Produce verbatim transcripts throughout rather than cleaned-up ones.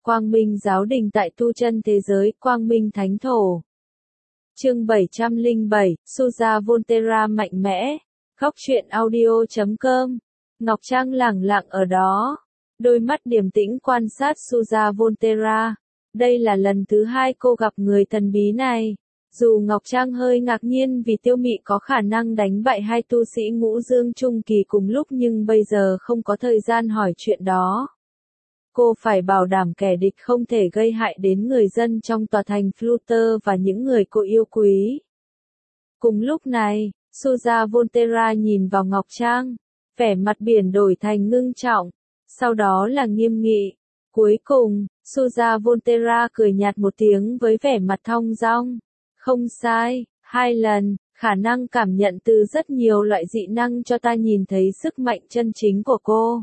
Quang Minh Giáo Đình tại tu chân thế giới, Quang Minh Thánh Thổ. Chương bảy trăm lẻ bảy, Suza Volterra mạnh mẽ. Góc truyện audio chấm com. Ngọc Trang lẳng lặng ở đó, đôi mắt điềm tĩnh quan sát Suza Volterra. Đây là lần thứ hai cô gặp người thần bí này. Dù Ngọc Trang hơi ngạc nhiên vì Tiêu Mị có khả năng đánh bại hai tu sĩ ngũ dương trung kỳ cùng lúc, nhưng bây giờ không có thời gian hỏi chuyện đó. Cô phải bảo đảm kẻ địch không thể gây hại đến người dân trong tòa thành Flutter và những người cô yêu quý. Cùng lúc này, Suza Volterra nhìn vào Ngọc Trang, vẻ mặt biển đổi thành ngưng trọng, sau đó là nghiêm nghị. Cuối cùng, Suza Volterra cười nhạt một tiếng với vẻ mặt thong dong. Không sai, hai lần, khả năng cảm nhận từ rất nhiều loại dị năng cho ta nhìn thấy sức mạnh chân chính của cô.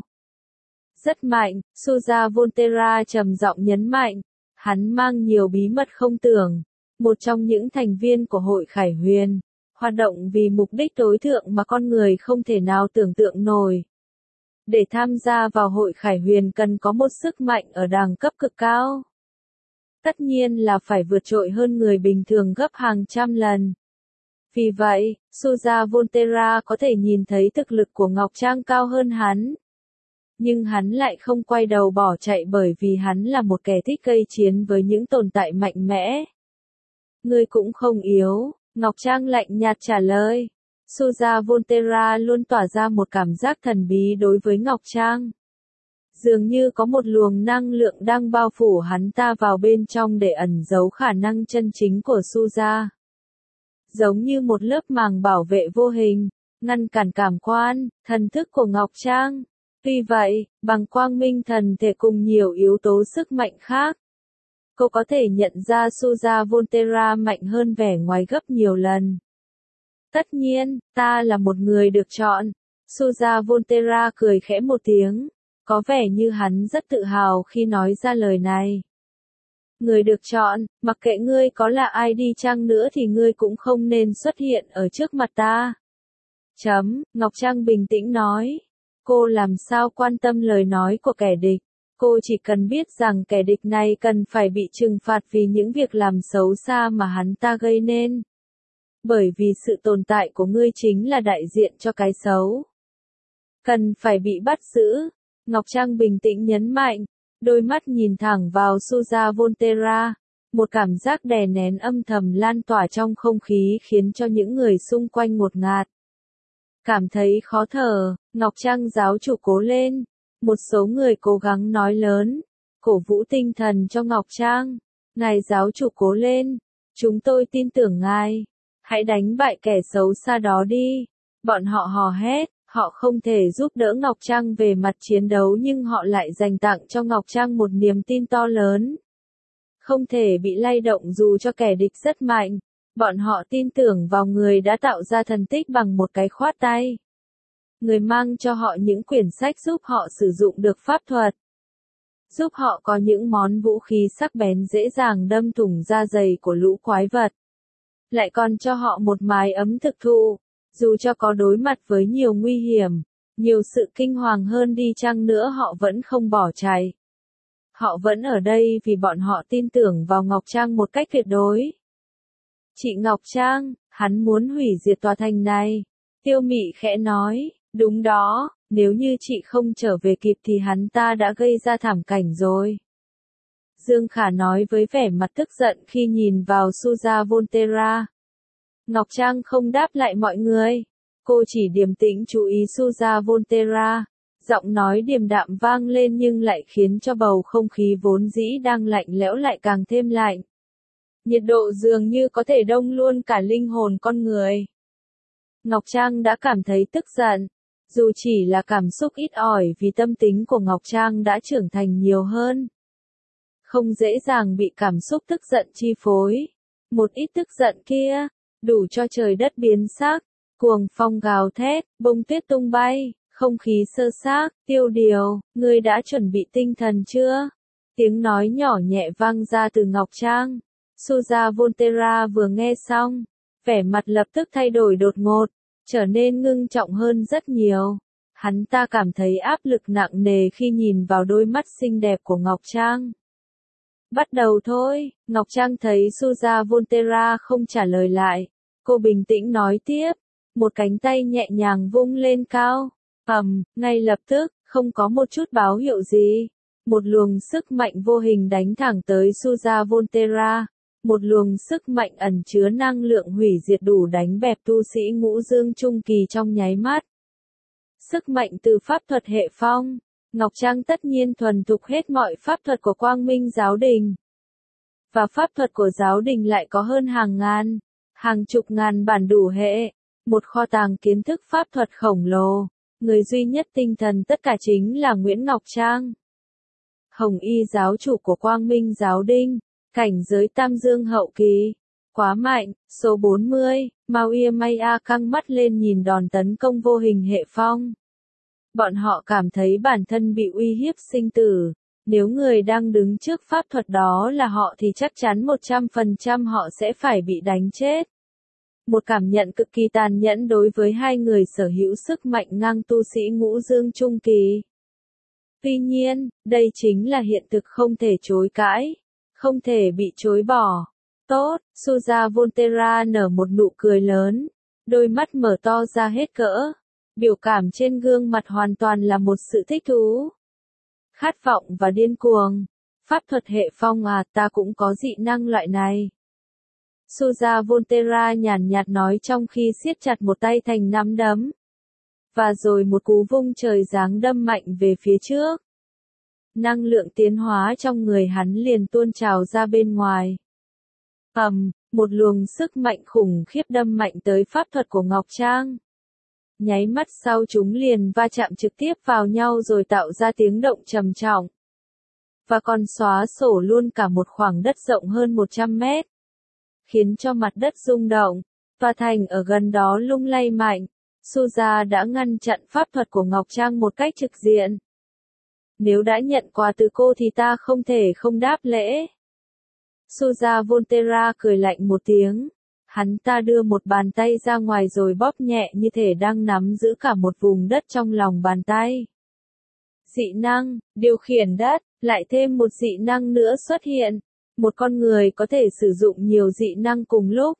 Rất mạnh, Suza Volterra trầm giọng nhấn mạnh. Hắn mang nhiều bí mật không tưởng. Một trong những thành viên của hội Khải Huyền, hoạt động vì mục đích tối thượng mà con người không thể nào tưởng tượng nổi. Để tham gia vào hội Khải Huyền cần có một sức mạnh ở đẳng cấp cực cao. Tất nhiên là phải vượt trội hơn người bình thường gấp hàng trăm lần. Vì vậy, Suza Volterra có thể nhìn thấy thực lực của Ngọc Trang cao hơn hắn. Nhưng hắn lại không quay đầu bỏ chạy bởi vì hắn là một kẻ thích gây chiến với những tồn tại mạnh mẽ. Ngươi cũng không yếu, Ngọc Trang lạnh nhạt trả lời. Suza Volterra luôn tỏa ra một cảm giác thần bí đối với Ngọc Trang. Dường như có một luồng năng lượng đang bao phủ hắn ta vào bên trong để ẩn giấu khả năng chân chính của Suza. Giống như một lớp màng bảo vệ vô hình, ngăn cản cảm quan, thần thức của Ngọc Trang. Tuy vậy, bằng quang minh thần thể cùng nhiều yếu tố sức mạnh khác, cô có thể nhận ra Suza Volterra mạnh hơn vẻ ngoài gấp nhiều lần. Tất nhiên, ta là một người được chọn. Suza Volterra cười khẽ một tiếng, có vẻ như hắn rất tự hào khi nói ra lời này. Người được chọn, mặc kệ ngươi có là ai đi chăng nữa thì ngươi cũng không nên xuất hiện ở trước mặt ta. Chấm, Ngọc Trang bình tĩnh nói. Cô làm sao quan tâm lời nói của kẻ địch, cô chỉ cần biết rằng kẻ địch này cần phải bị trừng phạt vì những việc làm xấu xa mà hắn ta gây nên. Bởi vì sự tồn tại của ngươi chính là đại diện cho cái xấu. Cần phải bị bắt giữ, Ngọc Trang bình tĩnh nhấn mạnh, đôi mắt nhìn thẳng vào Suza Volterra, một cảm giác đè nén âm thầm lan tỏa trong không khí khiến cho những người xung quanh ngột ngạt. Cảm thấy khó thở, Ngọc Trang giáo chủ cố lên. Một số người cố gắng nói lớn, cổ vũ tinh thần cho Ngọc Trang. Ngài giáo chủ cố lên, chúng tôi tin tưởng ngài. Hãy đánh bại kẻ xấu xa đó đi. Bọn họ hò hét, họ không thể giúp đỡ Ngọc Trang về mặt chiến đấu nhưng họ lại dành tặng cho Ngọc Trang một niềm tin to lớn. Không thể bị lay động dù cho kẻ địch rất mạnh. Bọn họ tin tưởng vào người đã tạo ra thần tích bằng một cái khoát tay. Người mang cho họ những quyển sách giúp họ sử dụng được pháp thuật. Giúp họ có những món vũ khí sắc bén dễ dàng đâm thủng da dày của lũ quái vật. Lại còn cho họ một mái ấm thực thụ. Dù cho có đối mặt với nhiều nguy hiểm, nhiều sự kinh hoàng hơn đi chăng nữa họ vẫn không bỏ chạy. Họ vẫn ở đây vì bọn họ tin tưởng vào Ngọc Trang một cách tuyệt đối. Chị Ngọc Trang, hắn muốn hủy diệt tòa thành này. Tiêu Mị khẽ nói, đúng đó, nếu như chị không trở về kịp thì hắn ta đã gây ra thảm cảnh rồi. Dương Khả nói với vẻ mặt tức giận khi nhìn vào Suza Volterra. Ngọc Trang không đáp lại mọi người. Cô chỉ điềm tĩnh chú ý Suza Volterra. Giọng nói điềm đạm vang lên nhưng lại khiến cho bầu không khí vốn dĩ đang lạnh lẽo lại càng thêm lạnh. Nhiệt độ dường như có thể đông luôn cả linh hồn con người. Ngọc Trang đã cảm thấy tức giận. Dù chỉ là cảm xúc ít ỏi vì tâm tính của Ngọc Trang đã trưởng thành nhiều hơn. Không dễ dàng bị cảm xúc tức giận chi phối. Một ít tức giận kia, đủ cho trời đất biến sắc, cuồng phong gào thét, bông tuyết tung bay, không khí sơ xác, tiêu điều, ngươi đã chuẩn bị tinh thần chưa? Tiếng nói nhỏ nhẹ vang ra từ Ngọc Trang. Suza Volterra vừa nghe xong, vẻ mặt lập tức thay đổi đột ngột, trở nên ngưng trọng hơn rất nhiều. Hắn ta cảm thấy áp lực nặng nề khi nhìn vào đôi mắt xinh đẹp của Ngọc Trang. Bắt đầu thôi, Ngọc Trang thấy Suza Volterra không trả lời lại. Cô bình tĩnh nói tiếp, một cánh tay nhẹ nhàng vung lên cao. Ầm, ngay lập tức, không có một chút báo hiệu gì. Một luồng sức mạnh vô hình đánh thẳng tới Suza Volterra. Một luồng sức mạnh ẩn chứa năng lượng hủy diệt đủ đánh bẹp tu sĩ ngũ dương trung kỳ trong nháy mắt. Sức mạnh từ pháp thuật hệ phong. Ngọc Trang tất nhiên thuần thục hết mọi pháp thuật của Quang Minh giáo đình. Và pháp thuật của giáo đình lại có hơn hàng ngàn, hàng chục ngàn bản đủ hệ. Một kho tàng kiến thức pháp thuật khổng lồ. Người duy nhất tinh thần tất cả chính là Nguyễn Ngọc Trang. Hồng Y giáo chủ của Quang Minh giáo đình. Cảnh giới tam dương hậu kỳ. Quá mạnh, số bốn mươi, Mao Ia Maya căng mắt lên nhìn đòn tấn công vô hình hệ phong. Bọn họ cảm thấy bản thân bị uy hiếp sinh tử. Nếu người đang đứng trước pháp thuật đó là họ thì chắc chắn một trăm phần trăm họ sẽ phải bị đánh chết. Một cảm nhận cực kỳ tàn nhẫn đối với hai người sở hữu sức mạnh ngang tu sĩ ngũ dương trung kỳ. Tuy nhiên, đây chính là hiện thực không thể chối cãi, không thể bị chối bỏ. Tốt, Suza Volterra nở một nụ cười lớn, đôi mắt mở to ra hết cỡ. Biểu cảm trên gương mặt hoàn toàn là một sự thích thú, khát vọng và điên cuồng. Pháp thuật hệ phong à, ta cũng có dị năng loại này. Suza Volterra nhàn nhạt nói trong khi siết chặt một tay thành nắm đấm. Và rồi một cú vung trời giáng đâm mạnh về phía trước. Năng lượng tiến hóa trong người hắn liền tuôn trào ra bên ngoài. Ầm, một luồng sức mạnh khủng khiếp đâm mạnh tới pháp thuật của Ngọc Trang. Nháy mắt sau chúng liền va chạm trực tiếp vào nhau rồi tạo ra tiếng động trầm trọng. Và còn xóa sổ luôn cả một khoảng đất rộng hơn một trăm mét. Khiến cho mặt đất rung động, tòa thành ở gần đó lung lay mạnh. Suza đã ngăn chặn pháp thuật của Ngọc Trang một cách trực diện. Nếu đã nhận quà từ cô thì ta không thể không đáp lễ. Suza Volterra cười lạnh một tiếng. Hắn ta đưa một bàn tay ra ngoài rồi bóp nhẹ như thể đang nắm giữ cả một vùng đất trong lòng bàn tay. Dị năng, điều khiển đất, lại thêm một dị năng nữa xuất hiện. Một con người có thể sử dụng nhiều dị năng cùng lúc.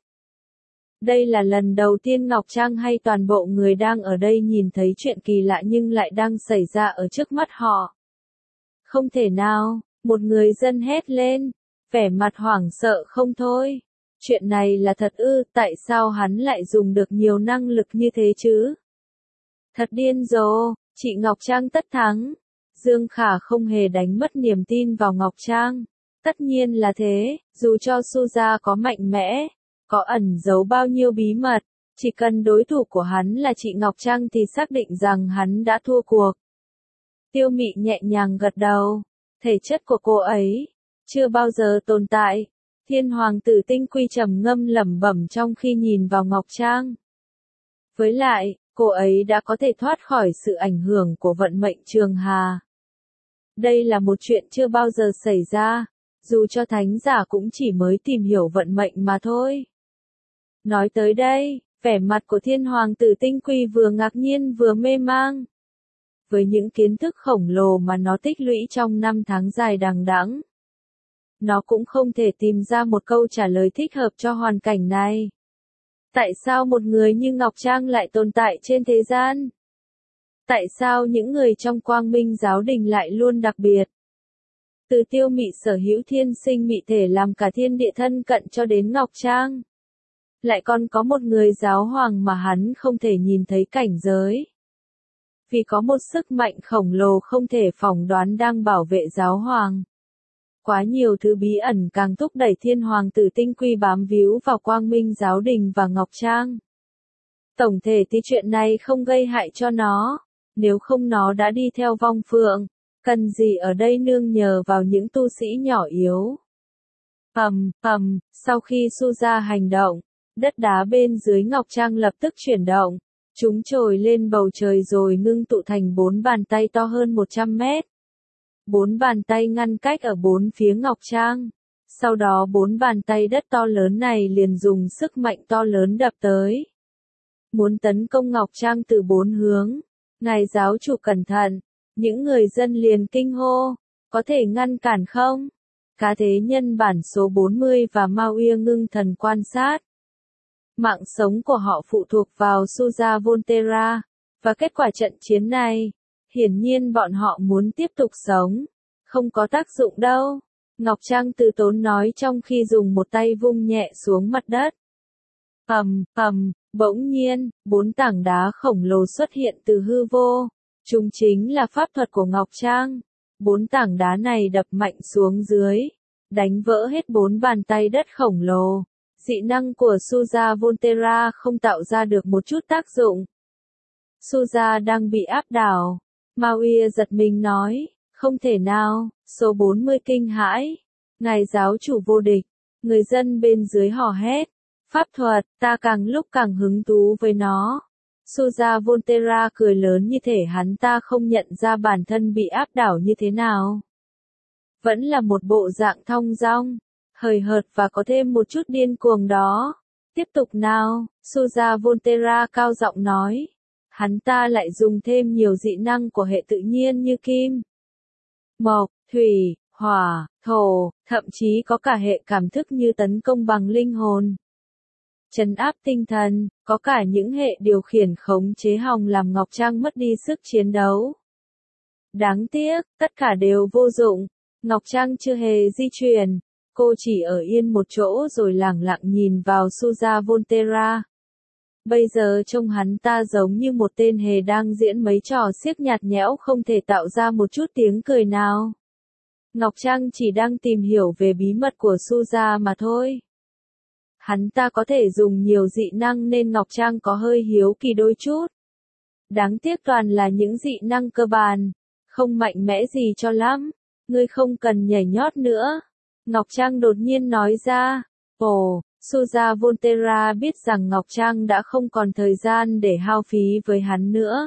Đây là lần đầu tiên Ngọc Trang hay toàn bộ người đang ở đây nhìn thấy chuyện kỳ lạ nhưng lại đang xảy ra ở trước mắt họ. Không thể nào, một người dân hét lên, vẻ mặt hoảng sợ không thôi. Chuyện này là thật ư, tại sao hắn lại dùng được nhiều năng lực như thế chứ? Thật điên rồ, chị Ngọc Trang tất thắng. Dương Khả không hề đánh mất niềm tin vào Ngọc Trang. Tất nhiên là thế, dù cho Suza có mạnh mẽ, có ẩn giấu bao nhiêu bí mật, chỉ cần đối thủ của hắn là chị Ngọc Trang thì xác định rằng hắn đã thua cuộc. Tiêu Mị nhẹ nhàng gật đầu, thể chất của cô ấy chưa bao giờ tồn tại. Thiên Hoàng tử Tinh Quy trầm ngâm lẩm bẩm trong khi nhìn vào Ngọc Trang. Với lại, cô ấy đã có thể thoát khỏi sự ảnh hưởng của vận mệnh Trường Hà. Đây là một chuyện chưa bao giờ xảy ra, dù cho thánh giả cũng chỉ mới tìm hiểu vận mệnh mà thôi. Nói tới đây, vẻ mặt của Thiên Hoàng tử Tinh Quy vừa ngạc nhiên vừa mê mang. Với những kiến thức khổng lồ mà nó tích lũy trong năm tháng dài đằng đẵng, nó cũng không thể tìm ra một câu trả lời thích hợp cho hoàn cảnh này. Tại sao một người như Ngọc Trang lại tồn tại trên thế gian? Tại sao những người trong Quang Minh giáo đình lại luôn đặc biệt? Từ Tiêu Mị sở hữu thiên sinh mị thể làm cả thiên địa thân cận cho đến Ngọc Trang. Lại còn có một người giáo hoàng mà hắn không thể nhìn thấy cảnh giới. Vì có một sức mạnh khổng lồ không thể phỏng đoán đang bảo vệ giáo hoàng. Quá nhiều thứ bí ẩn càng thúc đẩy Thiên Hoàng tử Tinh Quy bám víu vào Quang Minh giáo đình và Ngọc Trang. Tổng thể thì chuyện này không gây hại cho nó, nếu không nó đã đi theo vong phượng, cần gì ở đây nương nhờ vào những tu sĩ nhỏ yếu. Ầm, ầm, sau khi Suza hành động, đất đá bên dưới Ngọc Trang lập tức chuyển động, chúng trồi lên bầu trời rồi ngưng tụ thành bốn bàn tay to hơn một trăm mét. Bốn bàn tay ngăn cách ở bốn phía Ngọc Trang. Sau đó bốn bàn tay đất to lớn này liền dùng sức mạnh to lớn đập tới. Muốn tấn công Ngọc Trang từ bốn hướng. Ngài giáo chủ cẩn thận. Những người dân liền kinh hô. Có thể ngăn cản không? Cá thế nhân bản số bốn mươi và Mao Ia ngưng thần quan sát. Mạng sống của họ phụ thuộc vào Suza Volterra, và kết quả trận chiến này, hiển nhiên bọn họ muốn tiếp tục sống. Không có tác dụng đâu. Ngọc Trang từ tốn nói trong khi dùng một tay vung nhẹ xuống mặt đất. Ầm, ầm, bỗng nhiên, bốn tảng đá khổng lồ xuất hiện từ hư vô. Chúng chính là pháp thuật của Ngọc Trang. Bốn tảng đá này đập mạnh xuống dưới, đánh vỡ hết bốn bàn tay đất khổng lồ. Dị năng của Suza Volterra không tạo ra được một chút tác dụng. Suza đang bị áp đảo. Mao Ia giật mình nói, không thể nào, số bốn mươi kinh hãi. Ngài giáo chủ vô địch, người dân bên dưới hò hét. Pháp thuật, ta càng lúc càng hứng thú với nó. Suza Volterra cười lớn như thể hắn ta không nhận ra bản thân bị áp đảo như thế nào. Vẫn là một bộ dạng thong dong, hời hợt và có thêm một chút điên cuồng đó. Tiếp tục nào, Suza Volterra cao giọng nói. Hắn ta lại dùng thêm nhiều dị năng của hệ tự nhiên như kim, mộc, thủy, hỏa, thổ, thậm chí có cả hệ cảm thức như tấn công bằng linh hồn. Trấn áp tinh thần, có cả những hệ điều khiển khống chế hòng làm Ngọc Trang mất đi sức chiến đấu. Đáng tiếc, tất cả đều vô dụng. Ngọc Trang chưa hề di chuyển, cô chỉ ở yên một chỗ rồi lẳng lặng nhìn vào Suza Volterra. Bây giờ trông hắn ta giống như một tên hề đang diễn mấy trò xiếc nhạt nhẽo không thể tạo ra một chút tiếng cười nào. Ngọc Trang chỉ đang tìm hiểu về bí mật của Suza mà thôi. Hắn ta có thể dùng nhiều dị năng nên Ngọc Trang có hơi hiếu kỳ đôi chút. Đáng tiếc toàn là những dị năng cơ bản, không mạnh mẽ gì cho lắm. Ngươi không cần nhảy nhót nữa. Ngọc Trang đột nhiên nói ra. Ồ, Suza Volterra biết rằng Ngọc Trang đã không còn thời gian để hao phí với hắn nữa.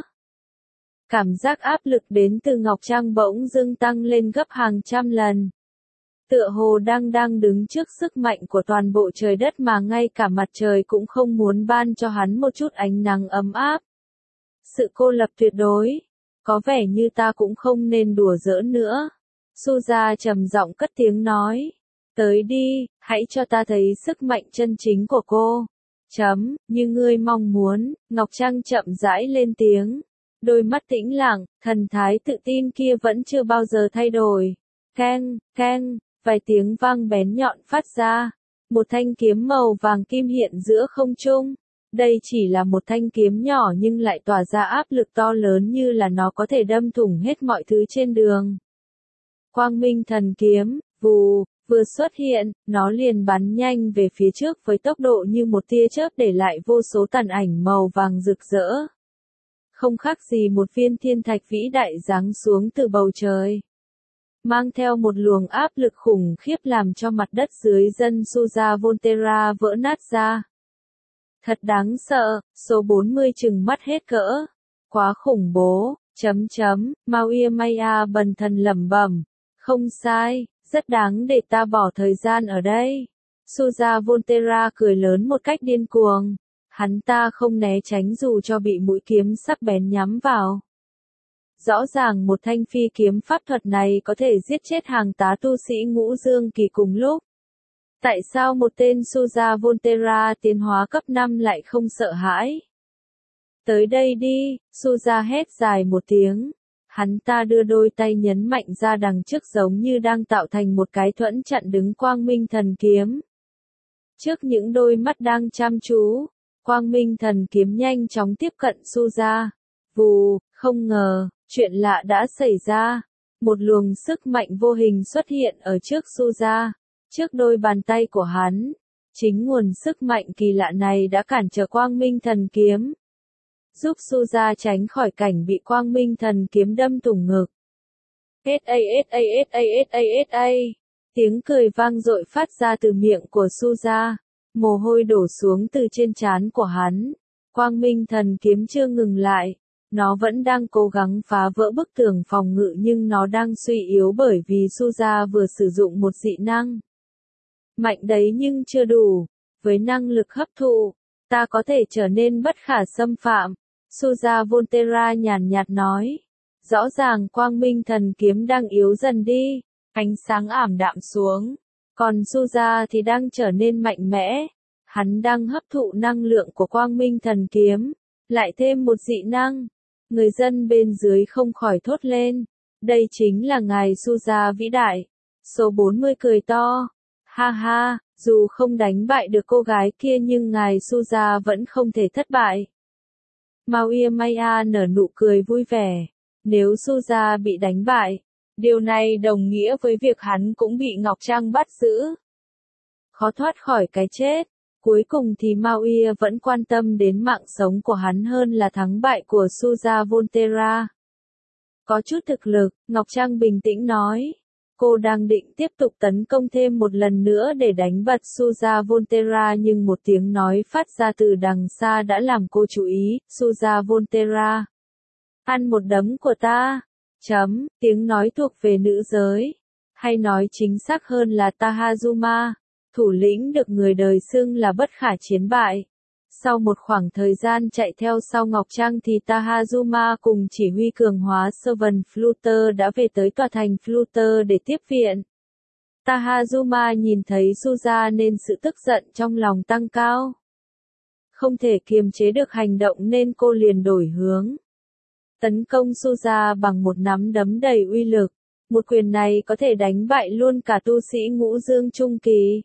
Cảm giác áp lực đến từ Ngọc Trang bỗng dưng tăng lên gấp hàng trăm lần. Tựa hồ đang đang đứng trước sức mạnh của toàn bộ trời đất mà ngay cả mặt trời cũng không muốn ban cho hắn một chút ánh nắng ấm áp. Sự cô lập tuyệt đối. Có vẻ như ta cũng không nên đùa giỡn nữa. Suza trầm giọng cất tiếng nói. Tới đi, hãy cho ta thấy sức mạnh chân chính của cô. Chấm, như ngươi mong muốn, Ngọc Trang chậm rãi lên tiếng. Đôi mắt tĩnh lặng, thần thái tự tin kia vẫn chưa bao giờ thay đổi. Keng, keng, vài tiếng vang bén nhọn phát ra. Một thanh kiếm màu vàng kim hiện giữa không trung. Đây chỉ là một thanh kiếm nhỏ nhưng lại tỏa ra áp lực to lớn như là nó có thể đâm thủng hết mọi thứ trên đường. Quang minh thần kiếm, vù, vừa xuất hiện, nó liền bắn nhanh về phía trước với tốc độ như một tia chớp để lại vô số tàn ảnh màu vàng rực rỡ. Không khác gì một viên thiên thạch vĩ đại giáng xuống từ bầu trời. Mang theo một luồng áp lực khủng khiếp làm cho mặt đất dưới dân Suza Volterra vỡ nát ra. Thật đáng sợ, số bốn mươi trừng mắt hết cỡ. Quá khủng bố, chấm chấm, Mao Ia Maya bần thần lẩm bẩm. Không sai, rất đáng để ta bỏ thời gian ở đây. Suza Volterra cười lớn một cách điên cuồng. Hắn ta không né tránh dù cho bị mũi kiếm sắc bén nhắm vào. Rõ ràng một thanh phi kiếm pháp thuật này có thể giết chết hàng tá tu sĩ ngũ dương kỳ cùng lúc. Tại sao một tên Suza Volterra tiến hóa cấp năm lại không sợ hãi? Tới đây đi, Suza hét dài một tiếng. Hắn ta đưa đôi tay nhấn mạnh ra đằng trước giống như đang tạo thành một cái thuẫn chặn đứng quang minh thần kiếm. Trước những đôi mắt đang chăm chú, quang minh thần kiếm nhanh chóng tiếp cận Suza. Vù, không ngờ, chuyện lạ đã xảy ra. Một luồng sức mạnh vô hình xuất hiện ở trước Suza, trước đôi bàn tay của hắn. Chính nguồn sức mạnh kỳ lạ này đã cản trở quang minh thần kiếm, giúp Suza tránh khỏi cảnh bị quang minh thần kiếm đâm thủng ngực. ét a ét a ét a ét a ét a, tiếng cười vang dội phát ra từ miệng của Suza, mồ hôi đổ xuống từ trên trán của hắn. Quang minh thần kiếm chưa ngừng lại, nó vẫn đang cố gắng phá vỡ bức tường phòng ngự nhưng nó đang suy yếu bởi vì Suza vừa sử dụng một dị năng. Mạnh đấy nhưng chưa đủ, với năng lực hấp thụ, ta có thể trở nên bất khả xâm phạm. Suza Volterra nhàn nhạt nói. Rõ ràng quang minh thần kiếm đang yếu dần đi. Ánh sáng ảm đạm xuống. Còn Suza thì đang trở nên mạnh mẽ. Hắn đang hấp thụ năng lượng của quang minh thần kiếm. Lại thêm một dị năng. Người dân bên dưới không khỏi thốt lên. Đây chính là ngài Suza vĩ đại. Số bốn mươi cười to. Ha ha, dù không đánh bại được cô gái kia nhưng ngài Suza vẫn không thể thất bại. Mauia Maya nở nụ cười vui vẻ. Nếu Suza bị đánh bại, điều này đồng nghĩa với việc hắn cũng bị Ngọc Trang bắt giữ. Khó thoát khỏi cái chết. Cuối cùng thì Mauia vẫn quan tâm đến mạng sống của hắn hơn là thắng bại của Suza Volterra. Có chút thực lực, Ngọc Trang bình tĩnh nói. Cô đang định tiếp tục tấn công thêm một lần nữa để đánh bật Suza Volterra nhưng một tiếng nói phát ra từ đằng xa đã làm cô chú ý. Suza Volterra. Ăn một đấm của ta. Chấm, tiếng nói thuộc về nữ giới. Hay nói chính xác hơn là Tahazuma. Thủ lĩnh được người đời xưng là bất khả chiến bại. Sau một khoảng thời gian chạy theo sau Ngọc Trang thì Tahazuma cùng chỉ huy cường hóa Servant Flutter đã về tới tòa thành Flutter để tiếp viện. Tahazuma nhìn thấy Suza nên sự tức giận trong lòng tăng cao. Không thể kiềm chế được hành động nên cô liền đổi hướng. Tấn công Suza bằng một nắm đấm đầy uy lực. Một quyền này có thể đánh bại luôn cả tu sĩ ngũ dương trung kỳ.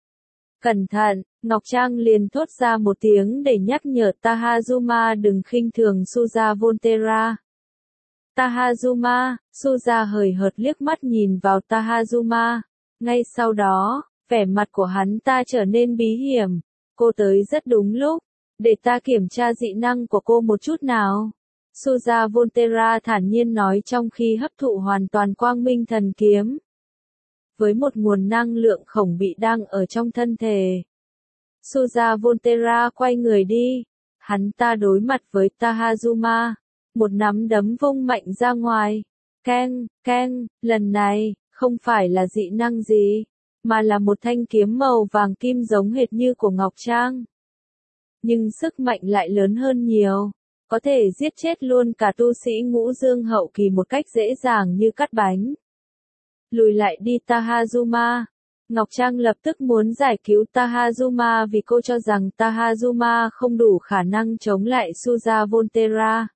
Cẩn thận, Ngọc Trang liền thốt ra một tiếng để nhắc nhở Tahazuma đừng khinh thường Suza Volterra. Tahazuma, Suza hời hợt liếc mắt nhìn vào Tahazuma. Ngay sau đó, vẻ mặt của hắn ta trở nên bí hiểm. Cô tới rất đúng lúc. Để ta kiểm tra dị năng của cô một chút nào. Suza Volterra thản nhiên nói trong khi hấp thụ hoàn toàn quang minh thần kiếm. Với một nguồn năng lượng khổng bị đang ở trong thân thể. Suza Volterra quay người đi. Hắn ta đối mặt với Tahazuma. Một nắm đấm vung mạnh ra ngoài. Keng, keng, lần này, không phải là dị năng gì, mà là một thanh kiếm màu vàng kim giống hệt như của Ngọc Trang. Nhưng sức mạnh lại lớn hơn nhiều. Có thể giết chết luôn cả tu sĩ ngũ dương hậu kỳ một cách dễ dàng như cắt bánh. Lùi lại đi Tahazuma. Ngọc Trang lập tức muốn giải cứu Tahazuma vì cô cho rằng Tahazuma không đủ khả năng chống lại Suza Volterra.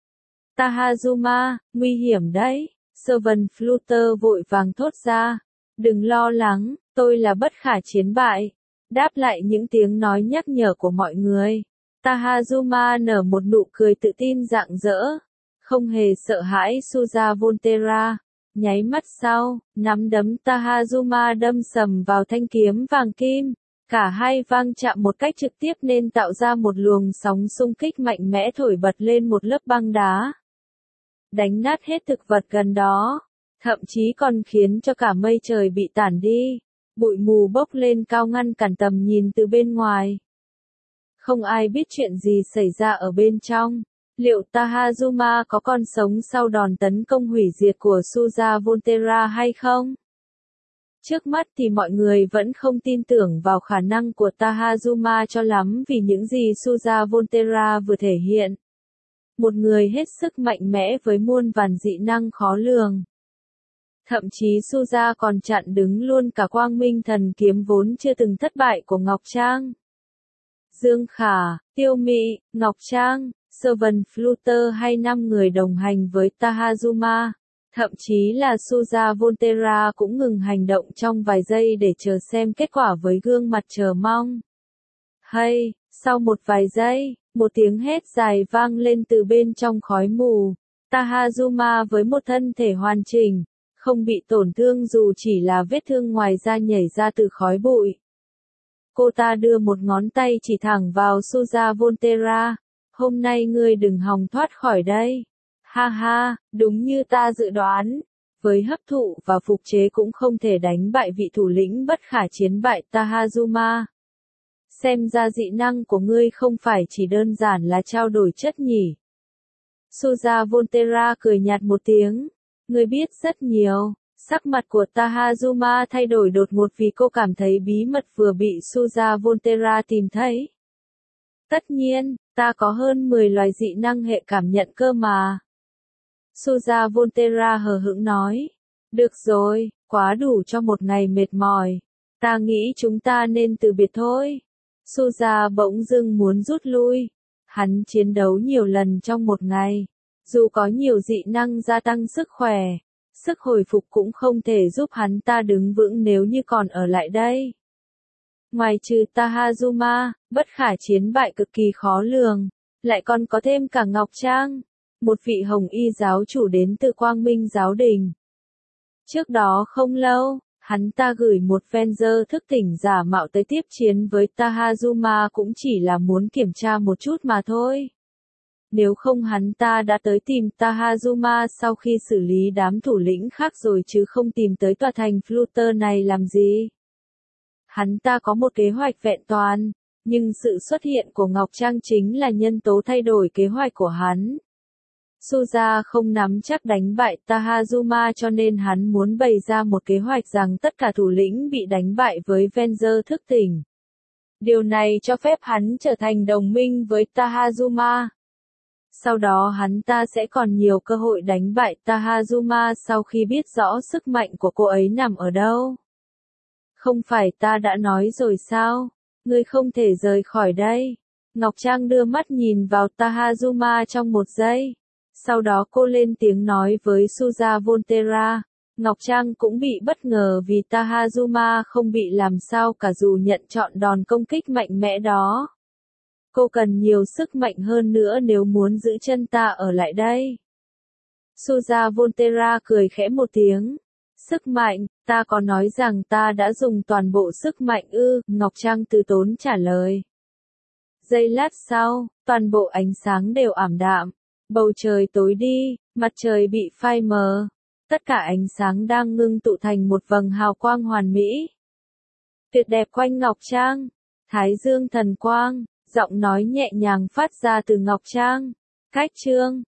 Tahazuma, nguy hiểm đấy. Servant Flutter vội vàng thốt ra. Đừng lo lắng, tôi là bất khả chiến bại. Đáp lại những tiếng nói nhắc nhở của mọi người. Tahazuma nở một nụ cười tự tin rạng rỡ. Không hề sợ hãi Suza Volterra. Nháy mắt sau, nắm đấm Tahazuma đâm sầm vào thanh kiếm vàng kim. Cả hai vang chạm một cách trực tiếp nên tạo ra một luồng sóng xung kích mạnh mẽ thổi bật lên một lớp băng đá. Đánh nát hết thực vật gần đó. Thậm chí còn khiến cho cả mây trời bị tản đi. Bụi mù bốc lên cao ngăn cản tầm nhìn từ bên ngoài. Không ai biết chuyện gì xảy ra ở bên trong. Liệu Tahazuma có còn sống sau đòn tấn công hủy diệt của Suza Volterra hay không? Trước mắt thì mọi người vẫn không tin tưởng vào khả năng của Tahazuma cho lắm vì những gì Suza Volterra vừa thể hiện. Một người hết sức mạnh mẽ với muôn vàn dị năng khó lường. Thậm chí Suza còn chặn đứng luôn cả quang minh thần kiếm vốn chưa từng thất bại của Ngọc Trang. Dương Khả, Tiêu Mị, Ngọc Trang, Servant Flutter hay năm người đồng hành với Tahazuma. Thậm chí là Suza Volterra cũng ngừng hành động trong vài giây để chờ xem kết quả với gương mặt chờ mong. Hay, sau một vài giây, một tiếng hét dài vang lên từ bên trong khói mù. Tahazuma với một thân thể hoàn chỉnh, không bị tổn thương dù chỉ là vết thương ngoài da nhảy ra từ khói bụi. Cô ta đưa một ngón tay chỉ thẳng vào Suza Volterra. Hôm nay ngươi đừng hòng thoát khỏi đây. Ha ha, đúng như ta dự đoán. Với hấp thụ và phục chế cũng không thể đánh bại vị thủ lĩnh bất khả chiến bại Tahazuma. Xem ra dị năng của ngươi không phải chỉ đơn giản là trao đổi chất nhỉ. Suza Volterra cười nhạt một tiếng. Ngươi biết rất nhiều. Sắc mặt của Tahazuma thay đổi đột ngột vì cô cảm thấy bí mật vừa bị Suza Volterra tìm thấy. Tất nhiên, ta có hơn mười loài dị năng hệ cảm nhận cơ mà. Suza Volterra hờ hững nói. Được rồi, quá đủ cho một ngày mệt mỏi. Ta nghĩ chúng ta nên từ biệt thôi. Suza bỗng dưng muốn rút lui. Hắn chiến đấu nhiều lần trong một ngày. Dù có nhiều dị năng gia tăng sức khỏe, sức hồi phục cũng không thể giúp hắn ta đứng vững nếu như còn ở lại đây. Ngoài trừ Tahazuma, bất khả chiến bại cực kỳ khó lường, lại còn có thêm cả Ngọc Trang, một vị hồng y giáo chủ đến từ Quang Minh giáo đình. Trước đó không lâu, hắn ta gửi một Venger thức tỉnh giả mạo tới tiếp chiến với Tahazuma cũng chỉ là muốn kiểm tra một chút mà thôi. Nếu không hắn ta đã tới tìm Tahazuma sau khi xử lý đám thủ lĩnh khác rồi chứ không tìm tới tòa thành Flutter này làm gì. Hắn ta có một kế hoạch vẹn toàn, nhưng sự xuất hiện của Ngọc Trang chính là nhân tố thay đổi kế hoạch của hắn. Suza không nắm chắc đánh bại Tahazuma cho nên hắn muốn bày ra một kế hoạch rằng tất cả thủ lĩnh bị đánh bại với Venger thức tỉnh. Điều này cho phép hắn trở thành đồng minh với Tahazuma. Sau đó hắn ta sẽ còn nhiều cơ hội đánh bại Tahazuma sau khi biết rõ sức mạnh của cô ấy nằm ở đâu. Không phải ta đã nói rồi sao? Ngươi không thể rời khỏi đây. Ngọc Trang đưa mắt nhìn vào Tahazuma trong một giây. Sau đó cô lên tiếng nói với Suza Volterra. Ngọc Trang cũng bị bất ngờ vì Tahazuma không bị làm sao cả dù nhận chọn đòn công kích mạnh mẽ đó. Cô cần nhiều sức mạnh hơn nữa nếu muốn giữ chân ta ở lại đây. Suza Volterra cười khẽ một tiếng. Sức mạnh, ta có nói rằng ta đã dùng toàn bộ sức mạnh ư, Ngọc Trang từ tốn trả lời. Giây lát sau, toàn bộ ánh sáng đều ảm đạm. Bầu trời tối đi, mặt trời bị phai mờ. Tất cả ánh sáng đang ngưng tụ thành một vầng hào quang hoàn mỹ. Tuyệt đẹp quanh Ngọc Trang. Thái dương thần quang, giọng nói nhẹ nhàng phát ra từ Ngọc Trang. Cách chương